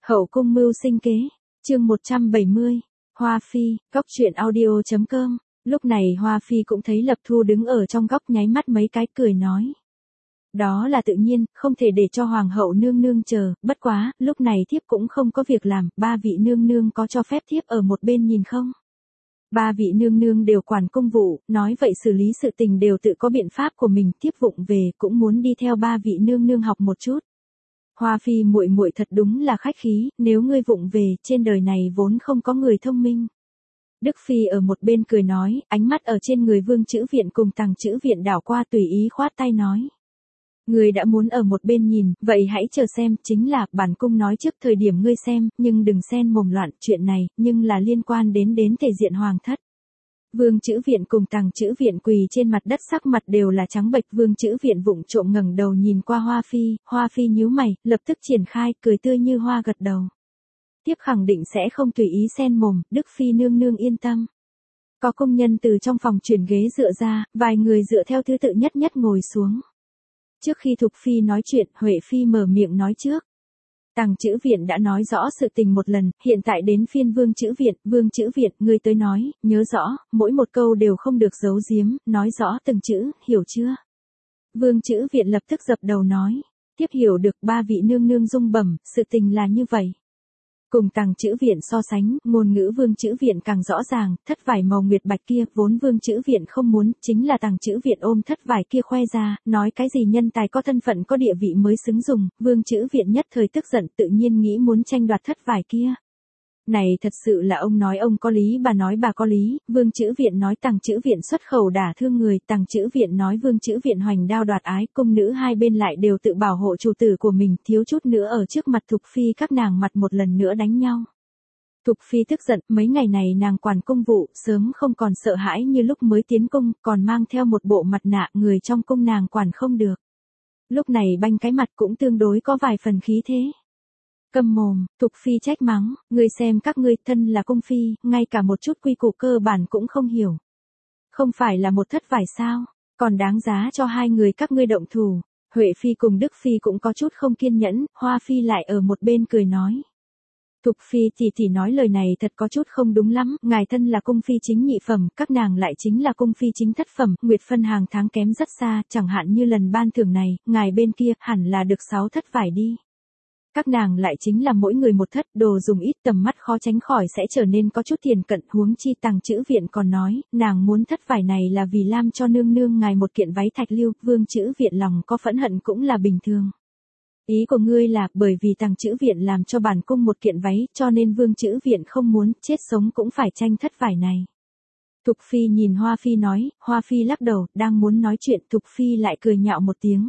Hậu cung mưu sinh kế, chương 170, Hoa Phi, góc truyện audio.com. Lúc này Hoa Phi cũng thấy Lập Thu đứng ở trong góc nháy mắt mấy cái cười nói. Đó là tự nhiên, không thể để cho Hoàng hậu nương nương chờ, bất quá, lúc này thiếp cũng không có việc làm, ba vị nương nương có cho phép thiếp ở một bên nhìn không? Ba vị nương nương đều quản công vụ, nói vậy xử lý sự tình đều tự có biện pháp của mình, thiếp vụng về cũng muốn đi theo ba vị nương nương học một chút. Hoa Phi muội muội thật đúng là khách khí, nếu ngươi vụng về, trên đời này vốn không có người thông minh. Đức Phi ở một bên cười nói, ánh mắt ở trên người Vương Chữ Viện cùng Tằng Chữ Viện đảo qua tùy ý khoát tay nói. Ngươi đã muốn ở một bên nhìn, vậy hãy chờ xem, chính là, bản cung nói trước thời điểm ngươi xem, nhưng đừng xen mồm loạn, chuyện này, nhưng là liên quan đến thể diện hoàng thất. Vương Chữ Viện cùng Tằng Chữ Viện quỳ trên mặt đất, sắc mặt đều là trắng bệch. Vương Chữ Viện vụng trộm ngẩng đầu nhìn qua Hoa Phi nhíu mày, lập tức triển khai, cười tươi như hoa gật đầu. Tiếp khẳng định sẽ không tùy ý xen mồm, Đức Phi nương nương yên tâm. Có công nhân từ trong phòng chuyển ghế dựa ra, vài người dựa theo thứ tự nhất nhất ngồi xuống. Trước khi Thục Phi nói chuyện, Huệ Phi mở miệng nói trước. Tằng Chữ Viện đã nói rõ sự tình một lần, hiện tại đến phiên Vương Chữ Viện, ngươi tới nói, nhớ rõ, mỗi một câu đều không được giấu giếm, nói rõ từng chữ, hiểu chưa? Vương Chữ Viện lập tức dập đầu nói, tiếp hiểu được. Ba vị nương nương rung bẩm, sự tình là như vậy. Cùng Tằng Chữ Viện so sánh, ngôn ngữ Vương Chữ Viện càng rõ ràng, thất vải màu nguyệt bạch kia, vốn Vương Chữ Viện không muốn, chính là Tằng Chữ Viện ôm thất vải kia khoe ra, nói cái gì nhân tài có thân phận có địa vị mới xứng dùng, Vương Chữ Viện nhất thời tức giận, tự nhiên nghĩ muốn tranh đoạt thất vải kia. Này thật sự là ông nói ông có lý, bà nói bà có lý, Vương Chữ Viện nói Tằng Chữ Viện xuất khẩu đả thương người, Tằng Chữ Viện nói Vương Chữ Viện hoành đao đoạt ái, cung nữ hai bên lại đều tự bảo hộ chủ tử của mình, thiếu chút nữa ở trước mặt Thục Phi các nàng mặt một lần nữa đánh nhau. Thục Phi tức giận, mấy ngày này nàng quản công vụ, sớm không còn sợ hãi như lúc mới tiến cung, còn mang theo một bộ mặt nạ, người trong cung nàng quản không được. Lúc này banh cái mặt cũng tương đối có vài phần khí thế. Câm mồm, Thục Phi trách mắng, ngươi xem các ngươi thân là cung phi, ngay cả một chút quy củ cơ bản cũng không hiểu. Không phải là một thất vải sao, còn đáng giá cho hai người các ngươi động thủ. Huệ Phi cùng Đức Phi cũng có chút không kiên nhẫn, Hoa Phi lại ở một bên cười nói. Thục Phi tỷ nói lời này thật có chút không đúng lắm, ngài thân là cung phi chính nhị phẩm, các nàng lại chính là cung phi chính thất phẩm, nguyệt phân hàng tháng kém rất xa, chẳng hạn như lần ban thưởng này, ngài bên kia hẳn là được 6 thất vải đi. Các nàng lại chính là mỗi người một thất, đồ dùng ít, tầm mắt khó tránh khỏi sẽ trở nên có chút thiền cận. Huống chi Tằng Chữ Viện còn nói, nàng muốn thất vải này là vì lam cho nương nương ngài một kiện váy thạch lưu, Vương Chữ Viện lòng có phẫn hận cũng là bình thường. Ý của ngươi là, bởi vì Tằng Chữ Viện làm cho bản cung một kiện váy, cho nên Vương Chữ Viện không muốn, chết sống cũng phải tranh thất vải này. Thục Phi nhìn Hoa Phi nói, Hoa Phi lắc đầu, đang muốn nói chuyện, Thục Phi lại cười nhạo một tiếng.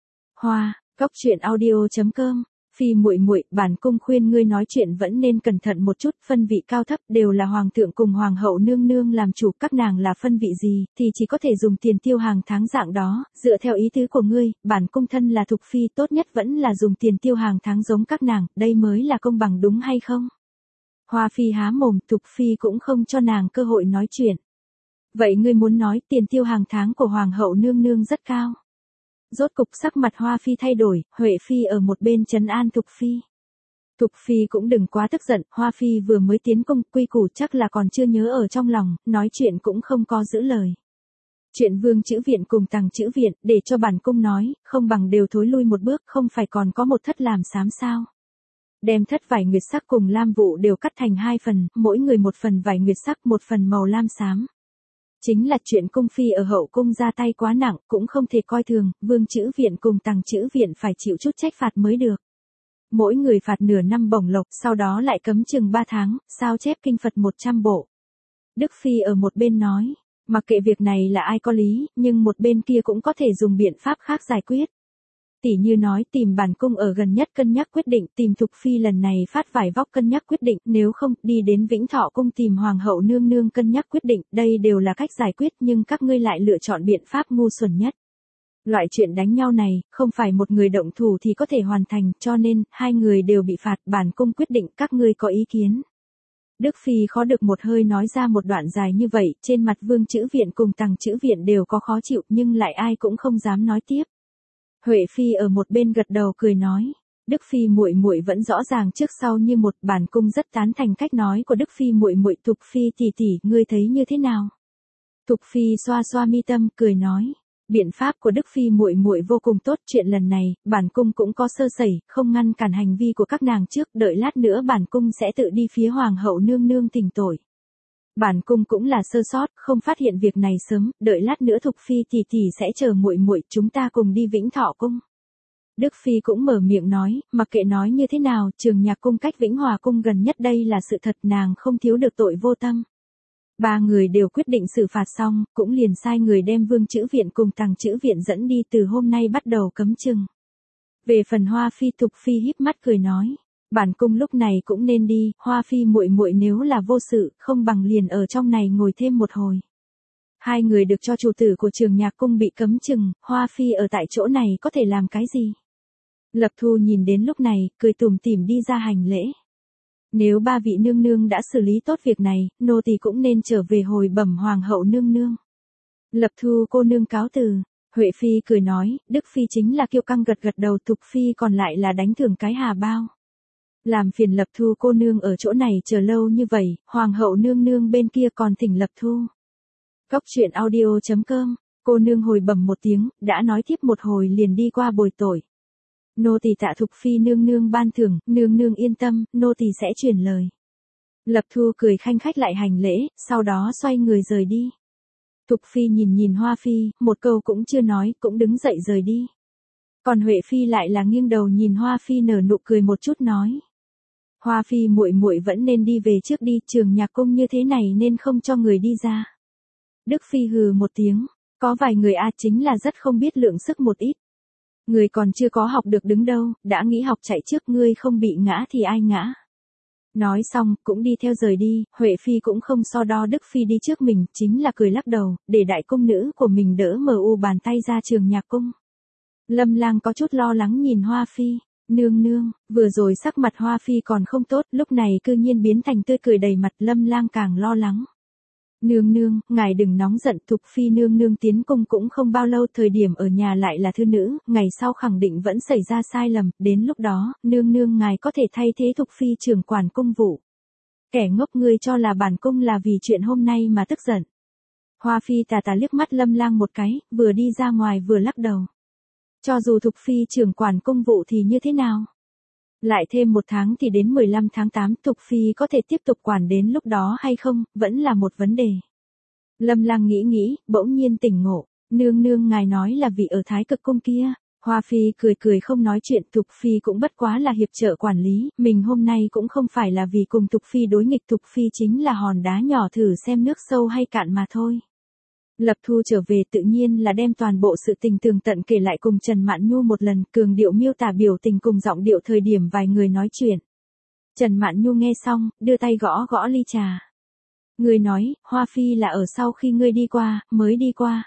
Góc truyện audio.com. Phi muội muội, bản cung khuyên ngươi nói chuyện vẫn nên cẩn thận một chút, phân vị cao thấp đều là hoàng thượng cùng hoàng hậu nương nương làm chủ, các nàng là phân vị gì, thì chỉ có thể dùng tiền tiêu hàng tháng dạng đó, dựa theo ý tứ của ngươi, bản cung thân là Thục Phi, tốt nhất vẫn là dùng tiền tiêu hàng tháng giống các nàng, đây mới là công bằng đúng hay không? Hoa Phi há mồm, Thục Phi cũng không cho nàng cơ hội nói chuyện. Vậy ngươi muốn nói tiền tiêu hàng tháng của hoàng hậu nương nương rất cao. Rốt cục sắc mặt Hoa Phi thay đổi, Huệ Phi ở một bên trấn an Thục Phi. Thục Phi cũng đừng quá tức giận, Hoa Phi vừa mới tiến cung, quy củ chắc là còn chưa nhớ ở trong lòng, nói chuyện cũng không có giữ lời. Chuyện Vương Chữ Viện cùng Tằng Chữ Viện, để cho bản cung nói, không bằng đều thối lui một bước, không phải còn có một thất làm xám sao. Đem thất vải nguyệt sắc cùng lam vụ đều cắt thành 2 phần, mỗi người một phần vải nguyệt sắc, một phần màu lam xám. Chính là chuyện cung phi ở hậu cung ra tay quá nặng, cũng không thể coi thường, Vương Chữ Viện cùng Tằng Chữ Viện phải chịu chút trách phạt mới được. Mỗi người phạt nửa năm bổng lộc, sau đó lại cấm chừng 3 tháng, sao chép kinh Phật 100 bộ. Đức Phi ở một bên nói, mặc kệ việc này là ai có lý, nhưng một bên kia cũng có thể dùng biện pháp khác giải quyết. Tỷ như nói tìm bản cung ở gần nhất cân nhắc quyết định, tìm Thục Phi lần này phát vải vóc cân nhắc quyết định, nếu không, đi đến Vĩnh Thọ cung tìm hoàng hậu nương nương cân nhắc quyết định, đây đều là cách giải quyết nhưng các ngươi lại lựa chọn biện pháp ngu xuẩn nhất. Loại chuyện đánh nhau này, không phải một người động thủ thì có thể hoàn thành, cho nên, hai người đều bị phạt, bản cung quyết định, các ngươi có ý kiến. Đức Phi khó được một hơi nói ra một đoạn dài như vậy, trên mặt Vương Chữ Viện cùng Tằng Chữ Viện đều có khó chịu nhưng lại ai cũng không dám nói tiếp. Huệ Phi ở một bên gật đầu cười nói, Đức Phi muội muội vẫn rõ ràng trước sau như một, bản cung rất tán thành cách nói của Đức Phi muội muội. Thục Phi tỷ tỷ, ngươi thấy như thế nào? Thục Phi xoa xoa mi tâm, cười nói, biện pháp của Đức Phi muội muội vô cùng tốt, chuyện lần này, bản cung cũng có sơ sẩy, không ngăn cản hành vi của các nàng trước, đợi lát nữa bản cung sẽ tự đi phía hoàng hậu nương nương thỉnh tội. Bản cung cũng là sơ sót, không phát hiện việc này sớm, đợi lát nữa Thục Phi tỷ tỷ sẽ chờ muội muội, chúng ta cùng đi Vĩnh Thọ cung. Đức Phi cũng mở miệng nói, mặc kệ nói như thế nào, Trường Nhạc cung cách Vĩnh Hòa cung gần nhất, đây là sự thật, nàng không thiếu được tội vô tâm. Ba người đều quyết định xử phạt xong, cũng liền sai người đem Vương Chữ Viện cùng Tằng Chữ Viện dẫn đi, từ hôm nay bắt đầu cấm chừng. Về phần Hoa Phi, Thục Phi híp mắt cười nói, bản cung lúc này cũng nên đi, Hoa Phi muội muội nếu là vô sự, không bằng liền ở trong này ngồi thêm một hồi. Hai người được cho chủ tử của Trường Nhạc cung bị cấm chừng, Hoa Phi ở tại chỗ này có thể làm cái gì? Lập Thu nhìn đến lúc này, cười tủm tỉm đi ra hành lễ. Nếu ba vị nương nương đã xử lý tốt việc này, nô tỳ cũng nên trở về hồi bẩm hoàng hậu nương nương. Lập Thu cô nương cáo từ. Huệ Phi cười nói, Đức Phi chính là kiêu căng, gật gật đầu. Thục Phi còn lại là đánh thưởng cái hà bao. Làm phiền Lập Thu cô nương ở chỗ này chờ lâu như vậy, hoàng hậu nương nương bên kia còn thỉnh Lập Thu. Góc truyện audio.com, cô nương hồi bẩm một tiếng, đã nói tiếp một hồi liền đi qua bồi tội. Nô tỳ tạ Thục Phi nương nương ban thưởng, nương nương yên tâm, nô tỳ sẽ truyền lời. Lập Thu cười khanh khách lại hành lễ, sau đó xoay người rời đi. Thục Phi nhìn nhìn Hoa Phi, một câu cũng chưa nói, cũng đứng dậy rời đi. Còn Huệ Phi lại là nghiêng đầu nhìn Hoa Phi nở nụ cười một chút nói. Hoa Phi muội muội vẫn nên đi về trước đi, Trường Nhạc cung như thế này nên không cho người đi ra. Đức Phi hừ một tiếng, có vài người chính là rất không biết lượng sức một ít. Người còn chưa có học được đứng đâu, đã nghĩ học chạy trước, ngươi không bị ngã thì ai ngã. Nói xong, cũng đi theo rời đi, Huệ Phi cũng không so đo Đức Phi đi trước mình, chính là cười lắc đầu, để đại cung nữ của mình đỡ bàn tay ra Trường Nhạc cung. Lâm Lang có chút lo lắng nhìn Hoa Phi, nương nương, vừa rồi sắc mặt Hoa Phi còn không tốt, lúc này cư nhiên biến thành tươi cười đầy mặt, Lâm Lang càng lo lắng. Nương nương, ngài đừng nóng giận, Thục Phi nương nương tiến cung cũng không bao lâu, thời điểm ở nhà lại là thư nữ, ngày sau khẳng định vẫn xảy ra sai lầm, đến lúc đó, nương nương ngài có thể thay thế Thục Phi trưởng quản cung vụ. Kẻ ngốc, ngươi cho là bản cung là vì chuyện hôm nay mà tức giận. Hoa Phi tà liếc mắt Lâm Lang một cái, vừa đi ra ngoài vừa lắc đầu. Cho dù Thục Phi trưởng quản cung vụ thì như thế nào? Lại thêm 1 tháng thì đến 15 tháng 8, Thục Phi có thể tiếp tục quản đến lúc đó hay không, vẫn là một vấn đề. Lâm Lang nghĩ, bỗng nhiên tỉnh ngộ, nương nương ngài nói là vì ở Thái Cực cung kia. Hoa Phi cười không nói chuyện, Thục Phi cũng bất quá là hiệp trợ quản lý, mình hôm nay cũng không phải là vì cùng Thục Phi đối nghịch, Thục Phi chính là hòn đá nhỏ thử xem nước sâu hay cạn mà thôi. Lập Thu trở về tự nhiên là đem toàn bộ sự tình tường tận kể lại cùng Trần Mạn Nhu một lần, cường điệu miêu tả biểu tình cùng giọng điệu thời điểm vài người nói chuyện. Trần Mạn Nhu nghe xong, đưa tay gõ ly trà. Người nói, Hoa Phi là ở sau khi ngươi đi qua, mới đi qua.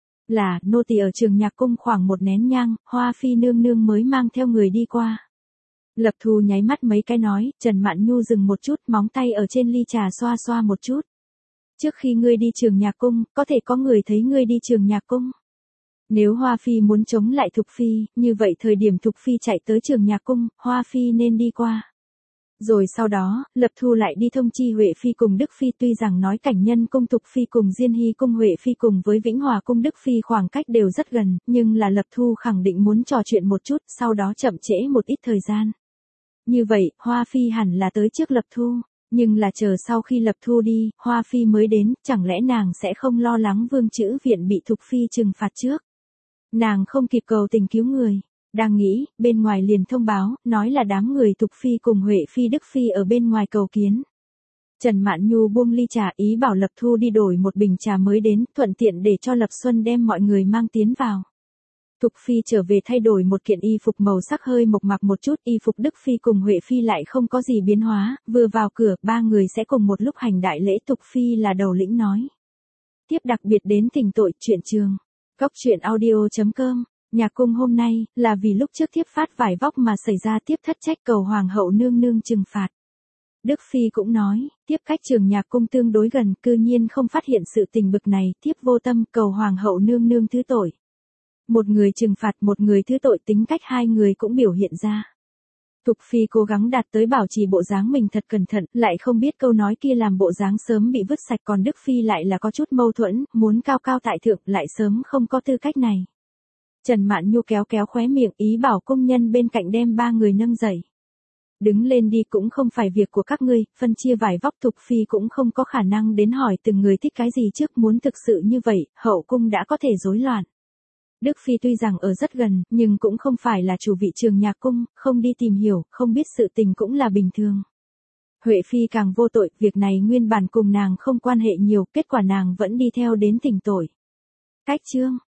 Là, nô tỳ ở Trường Nhạc cung khoảng 1 nén nhang, Hoa Phi nương nương mới mang theo người đi qua. Lập Thu nháy mắt mấy cái nói, Trần Mạn Nhu dừng một chút, móng tay ở trên ly trà xoa một chút. Trước khi ngươi đi Trường Nhạc cung, có thể có người thấy ngươi đi Trường Nhạc cung. Nếu Hoa Phi muốn chống lại Thục Phi, như vậy thời điểm Thục Phi chạy tới Trường Nhạc cung, Hoa Phi nên đi qua. Rồi sau đó, Lập Thu lại đi thông chi Huệ Phi cùng Đức Phi, tuy rằng nói Cảnh Nhân cung Thục Phi cùng Diên Hy cung Huệ Phi cùng với Vĩnh Hòa cung Đức Phi khoảng cách đều rất gần, nhưng là Lập Thu khẳng định muốn trò chuyện một chút, sau đó chậm trễ một ít thời gian. Như vậy, Hoa Phi hẳn là tới trước Lập Thu. Nhưng là chờ sau khi Lập Thu đi, Hoa Phi mới đến, chẳng lẽ nàng sẽ không lo lắng Vương Chữ Viện bị Thục Phi trừng phạt trước? Nàng không kịp cầu tình cứu người. Đang nghĩ, bên ngoài liền thông báo, nói là đám người Thục Phi cùng Huệ Phi Đức Phi ở bên ngoài cầu kiến. Trần Mạn Nhu buông ly trà, ý bảo Lập Thu đi đổi một bình trà mới đến, thuận tiện để cho Lập Xuân đem mọi người mang tiến vào. Thục Phi trở về thay đổi một kiện y phục màu sắc hơi mộc mạc một chút, y phục Đức Phi cùng Huệ Phi lại không có gì biến hóa, vừa vào cửa, 3 người sẽ cùng một lúc hành đại lễ. Thục Phi là đầu lĩnh nói. Tiếp đặc biệt đến thỉnh tội, truyện trường. Góc truyện audio.com, Nhạc cung hôm nay, là vì lúc trước thiếp phát vải vóc mà xảy ra tiếp thất trách cầu hoàng hậu nương nương trừng phạt. Đức Phi cũng nói, tiếp cách Trường Nhạc cung tương đối gần, cư nhiên không phát hiện sự tình bực này, tiếp vô tâm cầu hoàng hậu nương nương thứ tội. Một người trừng phạt, một người thứ tội, tính cách hai người cũng biểu hiện ra. Thục Phi cố gắng đạt tới bảo trì bộ dáng mình thật cẩn thận, lại không biết câu nói kia làm bộ dáng sớm bị vứt sạch, còn Đức Phi lại là có chút mâu thuẫn, muốn cao cao tại thượng, lại sớm không có tư cách này. Trần Mạn Nhu kéo kéo khóe miệng, ý bảo công nhân bên cạnh đem ba người nâng dậy. Đứng lên đi, cũng không phải việc của các ngươi, phân chia vải vóc. Thục Phi cũng không có khả năng đến hỏi từng người thích cái gì trước, muốn thực sự như vậy, hậu cung đã có thể rối loạn. Đức Phi tuy rằng ở rất gần, nhưng cũng không phải là chủ vị Trường Nhạc Cung, không đi tìm hiểu, không biết sự tình cũng là bình thường. Huệ Phi càng vô tội, việc này nguyên bản cùng nàng không quan hệ nhiều, kết quả nàng vẫn đi theo đến thỉnh tội. Cách chương